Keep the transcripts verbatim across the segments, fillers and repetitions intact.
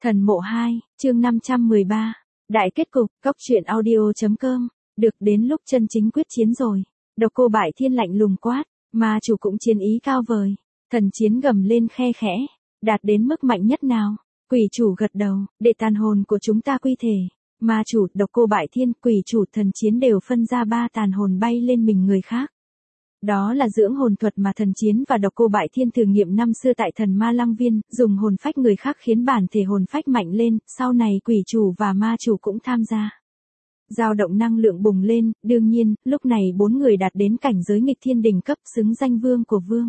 Thần mộ hai, chương năm trăm mười ba. Đại kết cục, cốc truyện audio.com. Được đến lúc chân chính quyết chiến rồi. Độc Cô Bại Thiên lạnh lùng quát, ma chủ cũng chiến ý cao vời. Thần chiến gầm lên khe khẽ, đạt đến mức mạnh nhất nào? Quỷ chủ gật đầu, để tàn hồn của chúng ta quy thể. Ma chủ, Độc Cô Bại Thiên, quỷ chủ, thần chiến đều phân ra ba tàn hồn bay lên mình người khác. Đó là dưỡng hồn thuật mà thần chiến và Độc Cô Bại Thiên thử nghiệm năm xưa tại thần ma lăng viên, dùng hồn phách người khác khiến bản thể hồn phách mạnh lên, sau này quỷ chủ và ma chủ cũng tham gia. Dao động năng lượng bùng lên, đương nhiên, lúc này bốn người đạt đến cảnh giới nghịch thiên đỉnh cấp xứng danh vương của vương.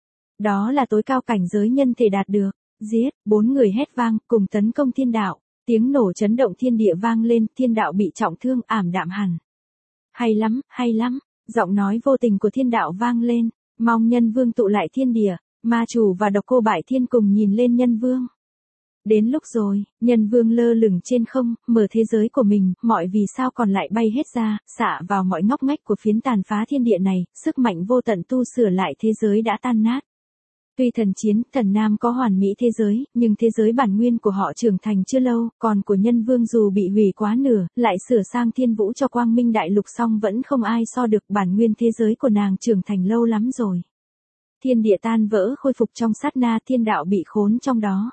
Đó là tối cao cảnh giới nhân thể đạt được. Giết, bốn người hét vang, cùng tấn công thiên đạo. Tiếng nổ chấn động thiên địa vang lên, thiên đạo bị trọng thương, ảm đạm hẳn. Hay lắm, hay lắm. Giọng nói vô tình của thiên đạo vang lên, mong nhân vương tụ lại thiên địa, ma chủ và Độc Cô Bại Thiên cùng nhìn lên nhân vương. Đến lúc rồi, nhân vương lơ lửng trên không, mở thế giới của mình, mọi vì sao còn lại bay hết ra, xạ vào mọi ngóc ngách của phiến tàn phá thiên địa này, sức mạnh vô tận tu sửa lại thế giới đã tan nát. Tuy thần chiến, thần nam có hoàn mỹ thế giới, nhưng thế giới bản nguyên của họ trưởng thành chưa lâu, còn của nhân vương dù bị hủy quá nửa, lại sửa sang thiên vũ cho quang minh đại lục xong vẫn không ai so được bản nguyên thế giới của nàng trưởng thành lâu lắm rồi. Thiên địa tan vỡ khôi phục trong sát na, thiên đạo bị khốn trong đó.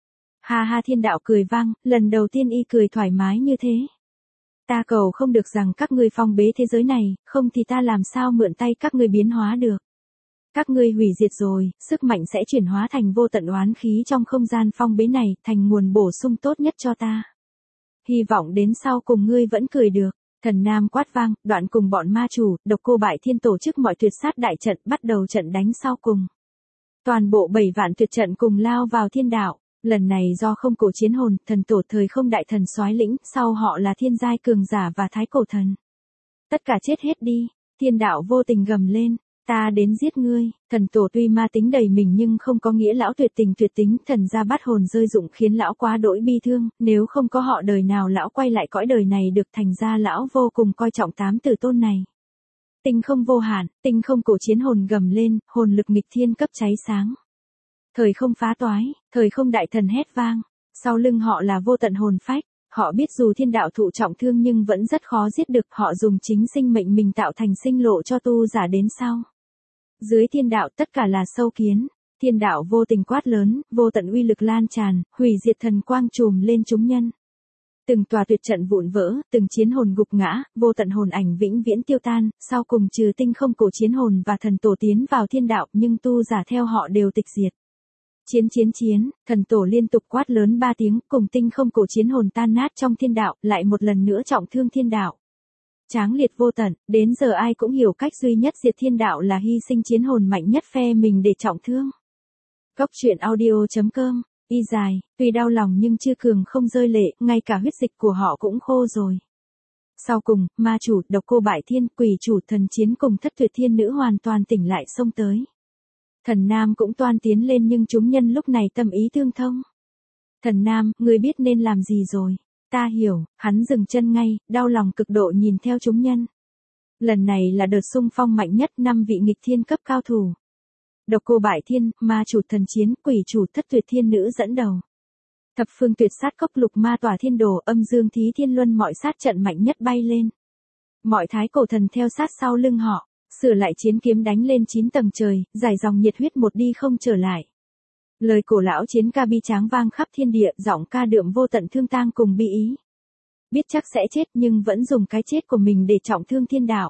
Ha ha, thiên đạo cười vang, lần đầu tiên y cười thoải mái như thế. Ta cầu không được rằng các ngươi phong bế thế giới này, không thì ta làm sao mượn tay các ngươi biến hóa được. Các ngươi hủy diệt rồi, sức mạnh sẽ chuyển hóa thành vô tận oán khí trong không gian phong bế này, thành nguồn bổ sung tốt nhất cho ta. Hy vọng đến sau cùng ngươi vẫn cười được. Thần nam quát vang, đoạn cùng bọn ma chủ, Độc Cô Bại Thiên tổ chức mọi tuyệt sát đại trận, bắt đầu trận đánh sau cùng. Toàn bộ bảy vạn tuyệt trận cùng lao vào thiên đạo. Lần này do không cổ chiến hồn, thần tổ thời không đại thần soái lĩnh, sau họ là thiên giai cường giả và thái cổ thần. Tất cả chết hết đi, thiên đạo vô tình gầm lên. Ta đến giết ngươi. Thần tổ tuy ma tính đầy mình nhưng không có nghĩa lão tuyệt tình tuyệt tính, thần gia bắt hồn rơi dụng khiến lão quá đỗi bi thương, nếu không có họ đời nào lão quay lại cõi đời này được, thành ra lão vô cùng coi trọng tám tử tôn này. Tinh không vô hạn, tinh không cổ chiến hồn gầm lên, hồn lực nghịch thiên cấp cháy sáng. Thời không phá toái, thời không đại thần hét vang, sau lưng họ là vô tận hồn phách. Họ biết dù thiên đạo thụ trọng thương nhưng vẫn rất khó giết được, họ dùng chính sinh mệnh mình tạo thành sinh lộ cho tu giả đến sau. Dưới thiên đạo tất cả là sâu kiến, thiên đạo vô tình quát lớn, vô tận uy lực lan tràn, hủy diệt thần quang trùm lên chúng nhân. Từng tòa tuyệt trận vụn vỡ, từng chiến hồn gục ngã, vô tận hồn ảnh vĩnh viễn tiêu tan, sau cùng trừ tinh không cổ chiến hồn và thần tổ tiến vào thiên đạo nhưng tu giả theo họ đều tịch diệt. Chiến chiến chiến, thần tổ liên tục quát lớn ba tiếng, cùng tinh không cổ chiến hồn tan nát trong thiên đạo, lại một lần nữa trọng thương thiên đạo. Tráng liệt vô tận, đến giờ ai cũng hiểu cách duy nhất diệt thiên đạo là hy sinh chiến hồn mạnh nhất phe mình để trọng thương. Cốc truyện audio.com, y dài, tuy đau lòng nhưng chưa cường không rơi lệ, ngay cả huyết dịch của họ cũng khô rồi. Sau cùng, ma chủ, Độc Cô Bại Thiên, quỷ chủ, thần chiến cùng thất tuyệt thiên nữ hoàn toàn tỉnh lại xông tới. Thần nam cũng toan tiến lên nhưng chúng nhân lúc này tâm ý tương thông. Thần nam, ngươi biết nên làm gì rồi. Ta hiểu, hắn dừng chân ngay, đau lòng cực độ nhìn theo chúng nhân. Lần này là đợt xung phong mạnh nhất, năm vị nghịch thiên cấp cao thủ. Độc Cô Bại Thiên, ma chủ, thần chiến, quỷ chủ, thất tuyệt thiên nữ dẫn đầu. Thập phương tuyệt sát cốc lục ma tỏa thiên đồ, âm dương thí thiên luân, mọi sát trận mạnh nhất bay lên. Mọi thái cổ thần theo sát sau lưng họ, sửa lại chiến kiếm đánh lên chín tầng trời, giải dòng nhiệt huyết một đi không trở lại. Lời cổ lão chiến ca bi tráng vang khắp thiên địa, giọng ca đượm vô tận thương tang cùng bi ý. Biết chắc sẽ chết nhưng vẫn dùng cái chết của mình để trọng thương thiên đạo.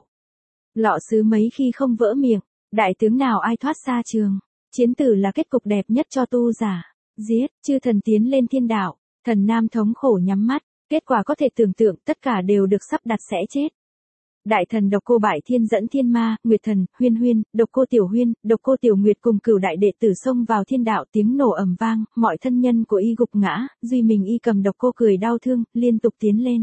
Lọ sứ mấy khi không vỡ miệng, đại tướng nào ai thoát xa trường. Chiến tử là kết cục đẹp nhất cho tu giả. Giết, chư thần tiến lên thiên đạo, thần nam thống khổ nhắm mắt, kết quả có thể tưởng tượng, tất cả đều được sắp đặt sẽ chết. Đại thần Độc Cô Bại Thiên dẫn thiên ma, Nguyệt thần, Huyên Huyên, Độc Cô Tiểu Huyên, Độc Cô Tiểu Nguyệt cùng cửu đại đệ tử xông vào thiên đạo, tiếng nổ ầm vang, mọi thân nhân của y gục ngã, duy mình y cầm Độc Cô cười đau thương, liên tục tiến lên.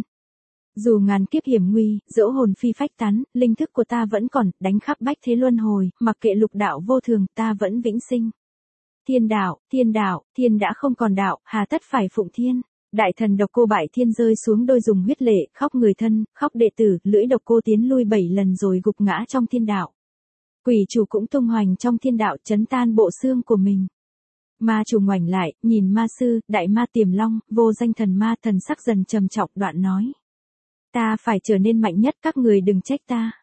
Dù ngàn kiếp hiểm nguy, dẫu hồn phi phách tán, linh thức của ta vẫn còn, đánh khắp bách thế luân hồi, mặc kệ lục đạo vô thường, ta vẫn vĩnh sinh. Thiên đạo, thiên đạo, thiên đã không còn đạo, hà tất phải phụng thiên. Đại thần Độc Cô Bại Thiên rơi xuống đôi dùng huyết lệ, khóc người thân, khóc đệ tử, lưỡi độc cô tiến lui bảy lần rồi gục ngã trong thiên đạo. Quỷ chủ cũng tung hoành trong thiên đạo, chấn tan bộ xương của mình. Ma chủ ngoảnh lại, nhìn ma sư, đại ma Tiềm Long, vô danh thần ma, thần sắc dần trầm trọng, đoạn nói. Ta phải trở nên mạnh nhất, các người đừng trách ta.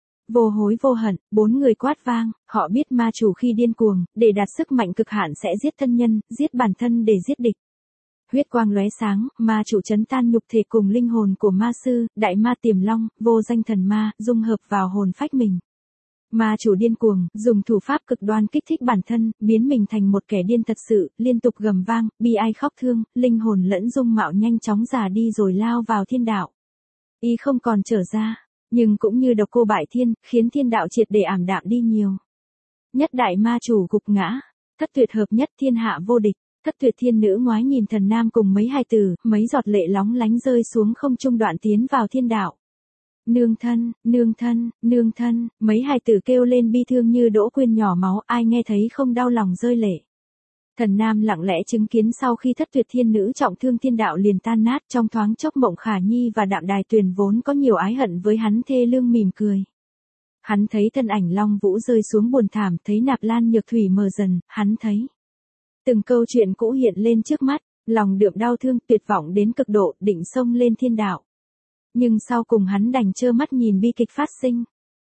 Vô hối vô hận, bốn người quát vang, họ biết ma chủ khi điên cuồng, để đạt sức mạnh cực hạn sẽ giết thân nhân, giết bản thân để giết địch. Huyết quang lóe sáng, ma chủ chấn tan nhục thể cùng linh hồn của ma sư, đại ma Tiềm Long, vô danh thần ma, dung hợp vào hồn phách mình. Ma chủ điên cuồng, dùng thủ pháp cực đoan kích thích bản thân, biến mình thành một kẻ điên thật sự, liên tục gầm vang, bi ai khóc thương, linh hồn lẫn dung mạo nhanh chóng già đi rồi lao vào thiên đạo. Y không còn trở ra, nhưng cũng như độc cô bại thiên, khiến thiên đạo triệt để ảm đạm đi nhiều. Nhất đại ma chủ gục ngã, thất tuyệt hợp nhất thiên hạ vô địch, thất tuyệt thiên nữ ngoái nhìn thần nam cùng mấy hài tử, mấy giọt lệ lóng lánh rơi xuống không trung đoạn tiến vào thiên đạo. Nương thân, nương thân, nương thân, mấy hài tử kêu lên bi thương như Đỗ Quyên nhỏ máu, ai nghe thấy không đau lòng rơi lệ. Thần nam lặng lẽ chứng kiến sau khi thất tuyệt thiên nữ trọng thương thiên đạo liền tan nát, trong thoáng chốc Mộng Khả Nhi và Đạm Đài Tuyền vốn có nhiều ái hận với hắn thê lương mỉm cười. Hắn thấy thân ảnh Long Vũ rơi xuống buồn thảm, thấy Nạp Lan Nhược Thủy mờ dần, hắn thấy từng câu chuyện cũ hiện lên trước mắt, lòng đượm đau thương, tuyệt vọng đến cực độ, định xông lên thiên đạo. Nhưng sau cùng hắn đành trơ mắt nhìn bi kịch phát sinh.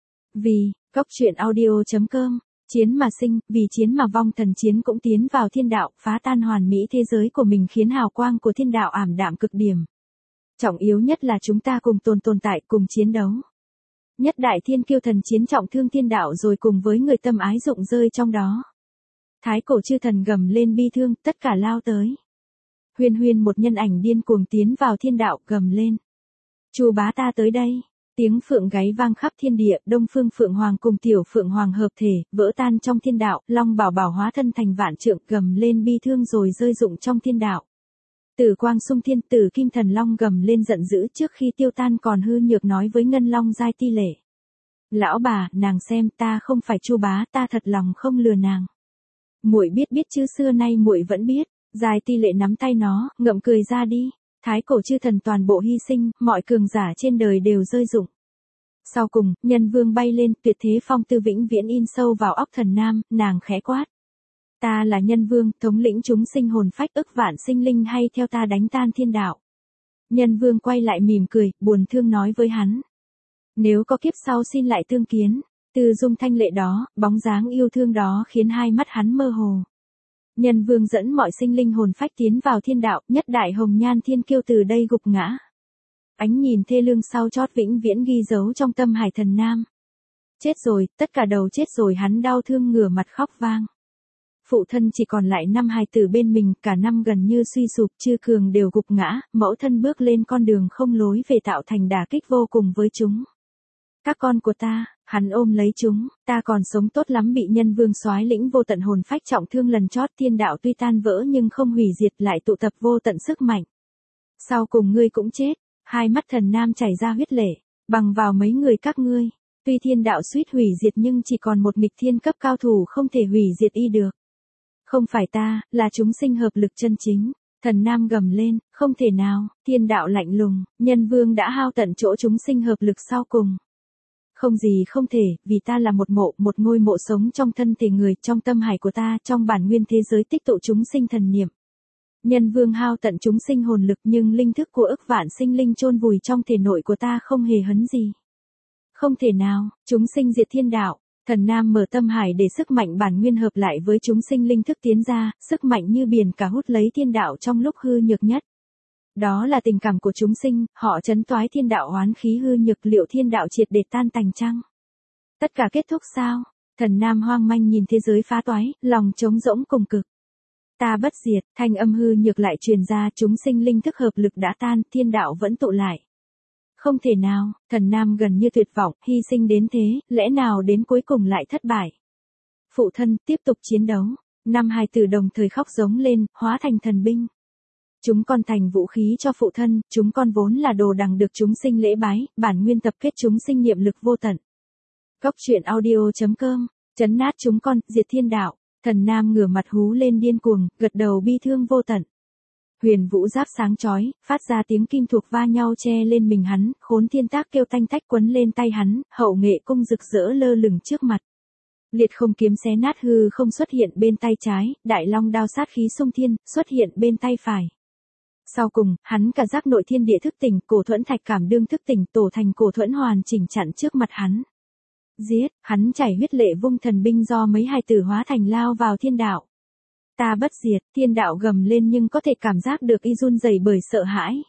Vì, Cốc truyện audio chấm com, chiến mà sinh, vì chiến mà vong, thần chiến cũng tiến vào thiên đạo, phá tan hoàn mỹ thế giới của mình khiến hào quang của thiên đạo ảm đạm cực điểm. Trọng yếu nhất là chúng ta cùng tồn tồn tại, cùng chiến đấu. Nhất đại thiên kiêu thần chiến trọng thương thiên đạo rồi cùng với người tâm ái rụng rơi trong đó. Thái cổ chư thần gầm lên bi thương, tất cả lao tới. Huyên huyên một nhân ảnh điên cuồng tiến vào thiên đạo, gầm lên. Chu bá ta tới đây. Tiếng phượng gáy vang khắp thiên địa, Đông Phương Phượng Hoàng cùng Tiểu Phượng Hoàng hợp thể, vỡ tan trong thiên đạo, Long Bảo Bảo hóa thân thành vạn trượng, gầm lên bi thương rồi rơi rụng trong thiên đạo. Tử quang xung thiên, Tử Kim Thần Long gầm lên giận dữ, trước khi tiêu tan còn hư nhược nói với Ngân Long giai ti lệ. Lão bà, nàng xem, ta không phải Chu bá, ta thật lòng không lừa nàng. Muội biết biết chứ, xưa nay muội vẫn biết. Giai ti lệ nắm tay nó, ngậm cười ra đi. Thái cổ chư thần toàn bộ hy sinh, mọi cường giả trên đời đều rơi rụng. Sau cùng, nhân vương bay lên, tuyệt thế phong tư vĩnh viễn in sâu vào óc thần nam, nàng khẽ quát. Ta là nhân vương, thống lĩnh chúng sinh hồn phách ức vạn sinh linh, hay theo ta đánh tan thiên đạo. Nhân vương quay lại mỉm cười, buồn thương nói với hắn. Nếu có kiếp sau xin lại tương kiến. Từ dung thanh lệ đó, bóng dáng yêu thương đó khiến hai mắt hắn mơ hồ. Nhân vương dẫn mọi sinh linh hồn phách tiến vào thiên đạo, nhất đại hồng nhan thiên kiêu từ đây gục ngã. Ánh nhìn thê lương sau chót vĩnh viễn ghi dấu trong tâm hải thần nam. Chết rồi, tất cả đầu chết rồi, hắn đau thương ngửa mặt khóc vang. Phụ thân chỉ còn lại năm hài tử bên mình, cả năm gần như suy sụp, chư cường đều gục ngã, mẫu thân bước lên con đường không lối về tạo thành đả kích vô cùng với chúng. Các con của ta, hắn ôm lấy chúng, ta còn sống tốt lắm, bị nhân vương soái lĩnh vô tận hồn phách trọng thương lần chót, thiên đạo tuy tan vỡ nhưng không hủy diệt, lại tụ tập vô tận sức mạnh. Sau cùng ngươi cũng chết, hai mắt thần nam chảy ra huyết lệ, bằng vào mấy người các ngươi, tuy thiên đạo suýt hủy diệt nhưng chỉ còn một nghịch thiên cấp cao thủ không thể hủy diệt y được. Không phải ta, là chúng sinh hợp lực chân chính. Thần nam gầm lên, không thể nào, thiên đạo lạnh lùng, nhân vương đã hao tận chỗ chúng sinh hợp lực sau cùng. Không gì không thể, vì ta là một mộ, một ngôi mộ sống trong thân thể người, trong tâm hải của ta, trong bản nguyên thế giới tích tụ chúng sinh thần niệm. Nhân vương hao tận chúng sinh hồn lực nhưng linh thức của ức vạn sinh linh chôn vùi trong thể nội của ta không hề hấn gì. Không thể nào, chúng sinh diệt thiên đạo, thần nam mở tâm hải để sức mạnh bản nguyên hợp lại với chúng sinh linh thức tiến ra, sức mạnh như biển cả hút lấy thiên đạo trong lúc hư nhược nhất. Đó là tình cảm của chúng sinh, họ chấn toái thiên đạo oán khí hư nhược, liệu thiên đạo triệt để tan tành chăng? Tất cả kết thúc sao? Thần nam hoang manh nhìn thế giới phá toái, lòng trống rỗng cùng cực. Ta bất diệt, thanh âm hư nhược lại truyền ra, chúng sinh linh thức hợp lực đã tan, thiên đạo vẫn tụ lại. Không thể nào, thần nam gần như tuyệt vọng, hy sinh đến thế, lẽ nào đến cuối cùng lại thất bại? Phụ thân, tiếp tục chiến đấu. Năm hài tử đồng thời khóc giống lên, hóa thành thần binh. Chúng con thành vũ khí cho phụ thân, chúng con vốn là đồ đằng được chúng sinh lễ bái, bản nguyên tập kết chúng sinh niệm lực vô tận. Cốc truyện audio chấm com, chấn nát chúng con, diệt thiên đạo. Thần nam ngửa mặt hú lên điên cuồng, gật đầu bi thương vô tận. Huyền vũ giáp sáng chói, phát ra tiếng kim thuộc va nhau che lên mình hắn, khốn thiên tác kêu tanh tách quấn lên tay hắn, hậu nghệ cung rực rỡ lơ lửng trước mặt. Liệt không kiếm xé nát hư không xuất hiện bên tay trái, đại long đao sát khí xung thiên, xuất hiện bên tay phải. Sau cùng, hắn cả giác nội thiên địa thức tỉnh, cổ thuẫn thạch cảm đương thức tỉnh, tổ thành cổ thuẫn hoàn chỉnh chặn trước mặt hắn. Giết, hắn chảy huyết lệ vung thần binh do mấy hài tử hóa thành lao vào thiên đạo. Ta bất diệt, thiên đạo gầm lên nhưng có thể cảm giác được y run rẩy bởi sợ hãi.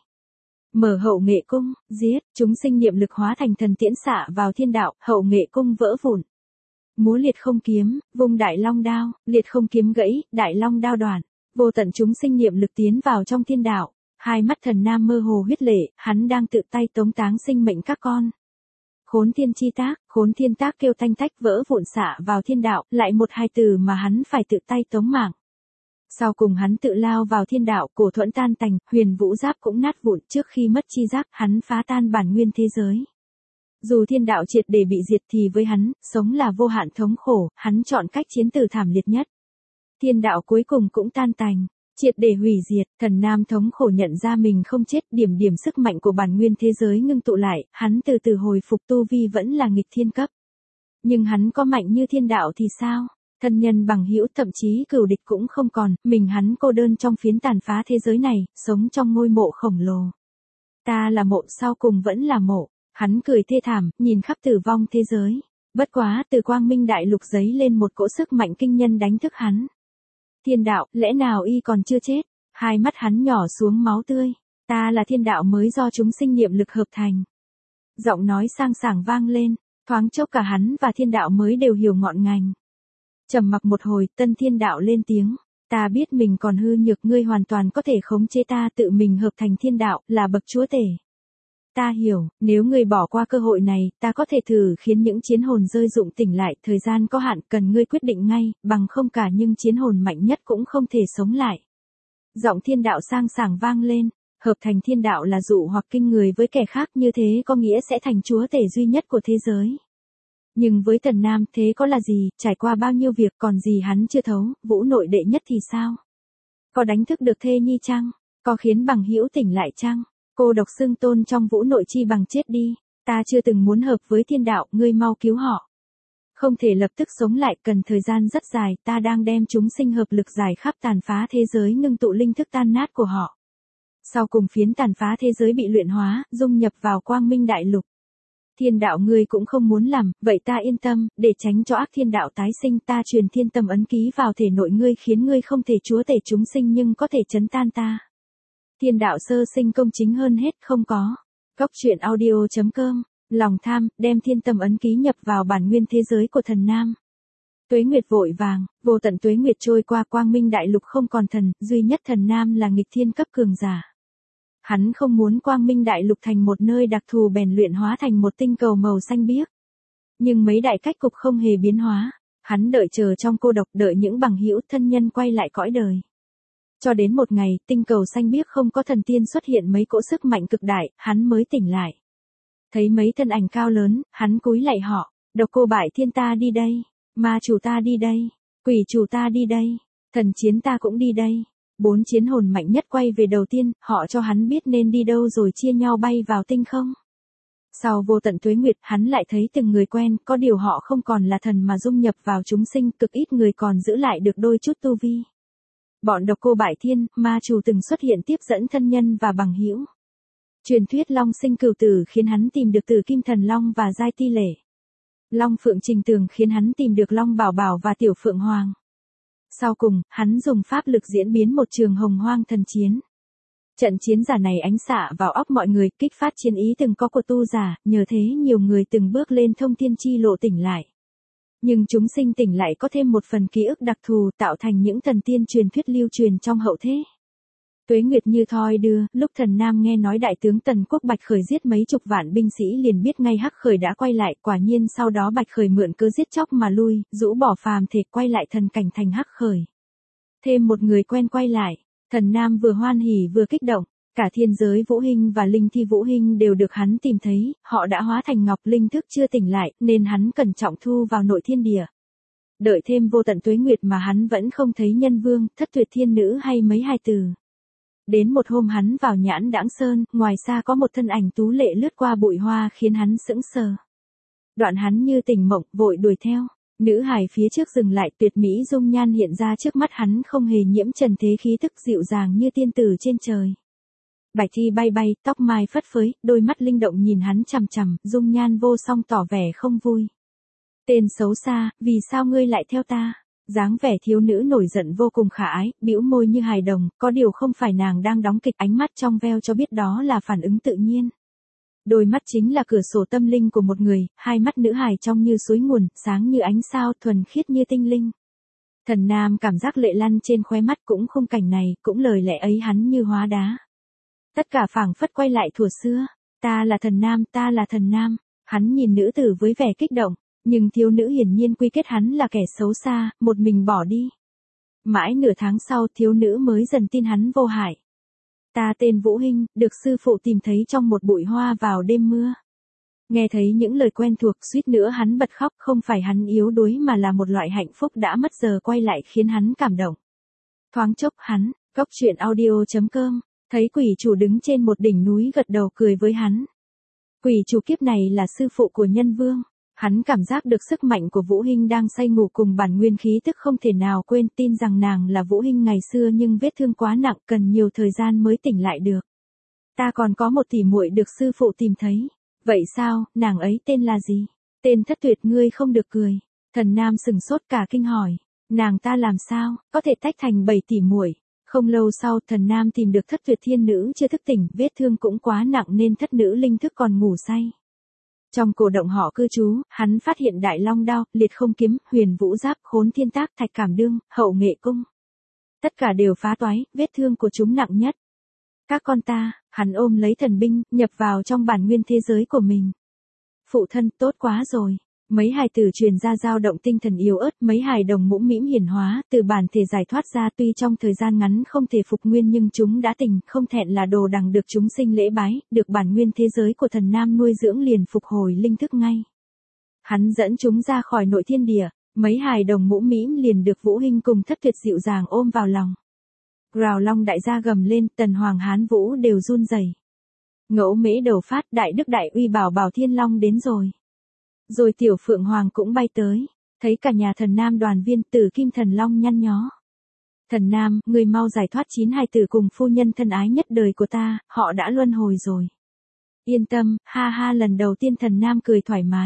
Mở hậu nghệ cung, giết, chúng sinh niệm lực hóa thành thần tiễn xạ vào thiên đạo, hậu nghệ cung vỡ vụn. Múa liệt không kiếm, vung đại long đao, liệt không kiếm gãy, đại long đao đoạn. Vô tận chúng sinh niệm lực tiến vào trong thiên đạo, hai mắt thần nam mơ hồ huyết lệ, hắn đang tự tay tống táng sinh mệnh các con. Khốn thiên chi tác, khốn thiên tác kêu tanh tách vỡ vụn xạ vào thiên đạo, lại một hai từ mà hắn phải tự tay tống mạng. Sau cùng hắn tự lao vào thiên đạo, cổ thuẫn tan tành, huyền vũ giáp cũng nát vụn, trước khi mất chi giác, hắn phá tan bản nguyên thế giới. Dù thiên đạo triệt để bị diệt thì với hắn, sống là vô hạn thống khổ, hắn chọn cách chiến tử thảm liệt nhất. Thiên đạo cuối cùng cũng tan tành, triệt để hủy diệt, thần nam thống khổ nhận ra mình không chết, điểm điểm sức mạnh của bản nguyên thế giới ngưng tụ lại, hắn từ từ hồi phục tu vi vẫn là nghịch thiên cấp. Nhưng hắn có mạnh như thiên đạo thì sao? Thân nhân bằng hữu thậm chí cừu địch cũng không còn, mình hắn cô đơn trong phiến tàn phá thế giới này, sống trong ngôi mộ khổng lồ. Ta là mộ, sau cùng vẫn là mộ, hắn cười thê thảm, nhìn khắp tử vong thế giới. Bất quá từ quang minh đại lục giấy lên một cỗ sức mạnh kinh nhân đánh thức hắn. Thiên đạo, lẽ nào y còn chưa chết? Hai mắt hắn nhỏ xuống máu tươi. Ta là thiên đạo mới do chúng sinh niệm lực hợp thành. Giọng nói sang sảng vang lên, thoáng chốc cả hắn và thiên đạo mới đều hiểu ngọn ngành. Trầm mặc một hồi, tân thiên đạo lên tiếng. Ta biết mình còn hư nhược, ngươi hoàn toàn có thể khống chế ta, tự mình hợp thành thiên đạo, là bậc chúa tể. Ta hiểu, nếu ngươi bỏ qua cơ hội này, ta có thể thử khiến những chiến hồn rơi dụng tỉnh lại, thời gian có hạn, cần ngươi quyết định ngay, bằng không cả nhưng chiến hồn mạnh nhất cũng không thể sống lại. Giọng thiên đạo sang sảng vang lên, hợp thành thiên đạo là dụ hoặc kinh người với kẻ khác, như thế có nghĩa sẽ thành chúa tể duy nhất của thế giới. Nhưng với Tần Nam, thế có là gì, trải qua bao nhiêu việc còn gì hắn chưa thấu, vũ nội đệ nhất thì sao? Có đánh thức được thê nhi chăng? Có khiến bằng hữu tỉnh lại chăng? Cô độc xưng tôn trong vũ nội chi bằng chết đi, ta chưa từng muốn hợp với thiên đạo, ngươi mau cứu họ. Không thể lập tức sống lại, cần thời gian rất dài, ta đang đem chúng sinh hợp lực giải khắp tàn phá thế giới ngưng tụ linh thức tan nát của họ. Sau cùng phiến tàn phá thế giới bị luyện hóa, dung nhập vào quang minh đại lục. Thiên đạo ngươi cũng không muốn làm, vậy ta yên tâm, để tránh cho ác thiên đạo tái sinh, ta truyền thiên tâm ấn ký vào thể nội ngươi khiến ngươi không thể chúa tể chúng sinh nhưng có thể chấn tan ta. Thiên đạo sơ sinh công chính hơn hết, không có. Góc truyện audio chấm com, lòng tham, đem thiên tâm ấn ký nhập vào bản nguyên thế giới của thần nam. Tuế nguyệt vội vàng, vô tận tuế nguyệt trôi qua, quang minh đại lục không còn thần, duy nhất thần nam là nghịch thiên cấp cường giả. Hắn không muốn quang minh đại lục thành một nơi đặc thù bèn luyện hóa thành một tinh cầu màu xanh biếc. Nhưng mấy đại cách cục không hề biến hóa, hắn đợi chờ trong cô độc, đợi những bằng hữu thân nhân quay lại cõi đời. Cho đến một ngày, tinh cầu xanh biếc không có thần tiên xuất hiện mấy cỗ sức mạnh cực đại, hắn mới tỉnh lại. Thấy mấy thân ảnh cao lớn, hắn cúi lạy họ, độc cô bại thiên ta đi đây, ma chủ ta đi đây, quỷ chủ ta đi đây, thần chiến ta cũng đi đây. Bốn chiến hồn mạnh nhất quay về đầu tiên, họ cho hắn biết nên đi đâu rồi chia nhau bay vào tinh không. Sau vô tận tuế nguyệt, hắn lại thấy từng người quen, có điều họ không còn là thần mà dung nhập vào chúng sinh, cực ít người còn giữ lại được đôi chút tu vi. Bọn độc cô bại thiên, ma chủ từng xuất hiện tiếp dẫn thân nhân và bằng hữu. Truyền thuyết long sinh cửu tử khiến hắn tìm được tử kim thần long và giai ti lệ. Long phượng trình tường khiến hắn tìm được long bảo bảo và tiểu phượng hoàng. Sau cùng, hắn dùng pháp lực diễn biến một trường hồng hoang thần chiến. Trận chiến giả này ánh xạ vào óc mọi người, kích phát chiến ý từng có của tu giả, nhờ thế nhiều người từng bước lên thông thiên chi lộ tỉnh lại. Nhưng chúng sinh tỉnh lại có thêm một phần ký ức đặc thù, tạo thành những thần tiên truyền thuyết lưu truyền trong hậu thế. Tuế nguyệt như thoi đưa, lúc thần nam nghe nói đại tướng Tần Quốc Bạch Khởi giết mấy chục vạn binh sĩ liền biết ngay Hắc Khởi đã quay lại, quả nhiên sau đó Bạch Khởi mượn cớ giết chóc mà lui, rũ bỏ phàm thể quay lại thần cảnh thành Hắc Khởi. Thêm một người quen quay lại, thần nam vừa hoan hỉ vừa kích động, cả thiên giới Vũ Hinh và Linh Thi Vũ Hinh đều được hắn tìm thấy, họ đã hóa thành ngọc linh thức chưa tỉnh lại, nên hắn cẩn trọng thu vào nội thiên địa. Đợi thêm vô tận tuế nguyệt mà hắn vẫn không thấy nhân vương, thất tuyệt thiên nữ hay mấy hai từ. Đến một hôm hắn vào nhãn đãng sơn, ngoài xa có một thân ảnh tú lệ lướt qua bụi hoa khiến hắn sững sờ. Đoạn hắn như tỉnh mộng, vội đuổi theo. Nữ hài phía trước dừng lại, tuyệt mỹ dung nhan hiện ra trước mắt hắn, không hề nhiễm trần thế khí tức, dịu dàng như tiên tử trên trời. Bạch thi bay bay, tóc mai phất phới, đôi mắt linh động nhìn hắn chằm chằm, dung nhan vô song tỏ vẻ không vui. Tên xấu xa, vì sao ngươi lại theo ta? Dáng vẻ thiếu nữ nổi giận vô cùng khả ái, bĩu môi như hài đồng, có điều không phải nàng đang đóng kịch, ánh mắt trong veo cho biết đó là phản ứng tự nhiên. Đôi mắt chính là cửa sổ tâm linh của một người, hai mắt nữ hài trong như suối nguồn, sáng như ánh sao, thuần khiết như tinh linh. Thần nam cảm giác lệ lăn trên khóe mắt, cũng khung cảnh này, cũng lời lẽ ấy hắn như hóa đá. Tất cả phảng phất quay lại thuở xưa, ta là thần nam, ta là thần nam, hắn nhìn nữ tử với vẻ kích động, nhưng thiếu nữ hiển nhiên quy kết hắn là kẻ xấu xa, một mình bỏ đi. Mãi nửa tháng sau thiếu nữ mới dần tin hắn vô hại. Ta tên Vũ Hinh, được sư phụ tìm thấy trong một bụi hoa vào đêm mưa. Nghe thấy những lời quen thuộc, suýt nữa hắn bật khóc, không phải hắn yếu đuối mà là một loại hạnh phúc đã mất giờ quay lại khiến hắn cảm động. Thoáng chốc hắn, góc truyện audio chấm com, thấy quỷ chủ đứng trên một đỉnh núi gật đầu cười với hắn. Quỷ chủ kiếp này là sư phụ của nhân vương. Hắn cảm giác được sức mạnh của Vũ Hinh đang say ngủ cùng bản nguyên khí tức, không thể nào quên, tin rằng nàng là Vũ Hinh ngày xưa nhưng vết thương quá nặng, cần nhiều thời gian mới tỉnh lại được. Ta còn có một tỷ muội được sư phụ tìm thấy. Vậy sao, nàng ấy tên là gì? Tên Thất Tuyệt. Ngươi không được cười. Thần nam sừng sốt cả kinh hỏi. Nàng ta làm sao, có thể tách thành bảy tỷ muội? Không lâu sau, thần nam tìm được Thất Tuyệt thiên nữ chưa thức tỉnh, vết thương cũng quá nặng nên thất nữ linh thức còn ngủ say. Trong cổ động họ cư trú, hắn phát hiện Đại Long đao, Liệt Không kiếm, Huyền Vũ giáp, Khốn Thiên tác, Thạch Cảm đương, Hậu Nghệ cung. Tất cả đều phá toái, vết thương của chúng nặng nhất. Các con ta, hắn ôm lấy thần binh, nhập vào trong bản nguyên thế giới của mình. Phụ thân, tốt quá rồi. Mấy hài tử truyền ra dao động tinh thần yếu ớt, mấy hài đồng mũm mĩm hiển hóa, từ bản thể giải thoát ra, tuy trong thời gian ngắn không thể phục nguyên nhưng chúng đã tỉnh, không thẹn là đồ đằng được chúng sinh lễ bái, được bản nguyên thế giới của thần nam nuôi dưỡng liền phục hồi linh thức ngay. Hắn dẫn chúng ra khỏi nội thiên địa, mấy hài đồng mũm mĩm liền được Vũ Hinh cùng Thất Tuyệt dịu dàng ôm vào lòng. Rào Long đại gia gầm lên, Tần Hoàng Hán Vũ đều run rẩy. Ngẫu Mễ Đầu phát, Đại Đức Đại Uy bảo bảo Thiên Long đến rồi. Rồi Tiểu Phượng Hoàng cũng bay tới, thấy cả nhà thần nam đoàn viên, Tử Kim Thần Long nhăn nhó. Thần nam, người mau giải thoát chín hài tử cùng phu nhân thân ái nhất đời của ta, họ đã luân hồi rồi. Yên tâm, ha ha, lần đầu tiên thần nam cười thoải mái.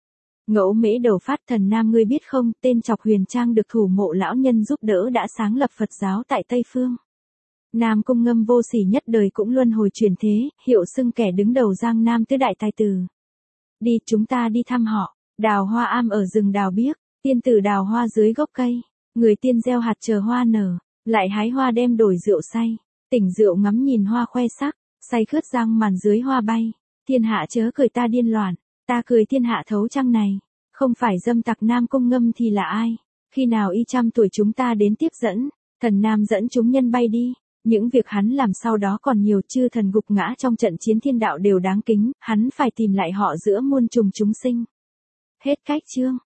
Ngẫu Mễ Đầu phát, thần nam ngươi biết không, tên Chọc Huyền Trang được thủ mộ lão nhân giúp đỡ đã sáng lập Phật giáo tại Tây Phương. Nam Cung Ngâm vô sỉ nhất đời cũng luân hồi chuyển thế, hiệu xưng kẻ đứng đầu Giang Nam tứ đại tài tử. Đi, chúng ta đi thăm họ. Đào hoa am ở rừng đào biếc, tiên tử đào hoa dưới gốc cây, người tiên gieo hạt chờ hoa nở, lại hái hoa đem đổi rượu say, tỉnh rượu ngắm nhìn hoa khoe sắc, say khướt giang màn dưới hoa bay, thiên hạ chớ cười ta điên loạn, ta cười thiên hạ thấu trăng này, không phải dâm tặc Nam Cung Ngâm thì là ai, khi nào y trăm tuổi chúng ta đến tiếp dẫn, thần nam dẫn chúng nhân bay đi. Những việc hắn làm sau đó còn nhiều, chư thần gục ngã trong trận chiến thiên đạo đều đáng kính, hắn phải tìm lại họ giữa muôn trùng chúng sinh. Hết cách chương.